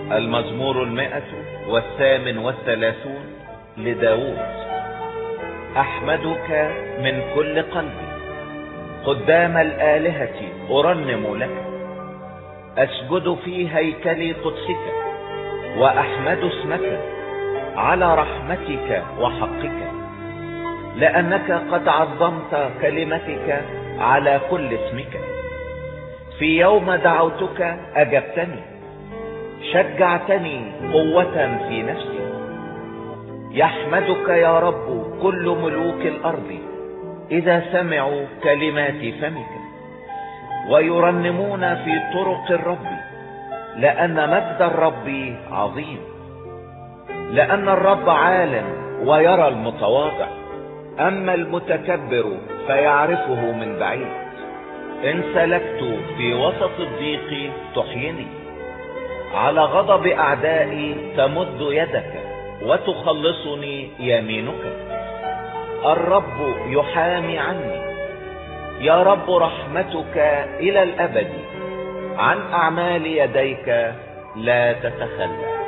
المزمور 138 لداود. أحمدك من كل قلبي، قدام الآلهة أرنم لك. أسجد في هيكل قدسك وأحمد اسمك على رحمتك وحقك، لأنك قد عظمت كلمتك على كل اسمك. في يوم دعوتك أجبتني، شجعتني قوة في نفسي. يحمدك يا رب كل ملوك الأرض إذا سمعوا كلمات فمك، ويرنمون في طرق الرب، لأن مجد الرب عظيم. لأن الرب عال ويرى المتواضع، أما المتكبر فيعرفه من بعيد. إن سلكت في وسط الضيق تحيني، على غضب أعدائي تمد يدك وتخلصني يمينك. الرب يحامي عني، يا رب رحمتك إلى الأبد، عن أعمال يديك لا تتخلى.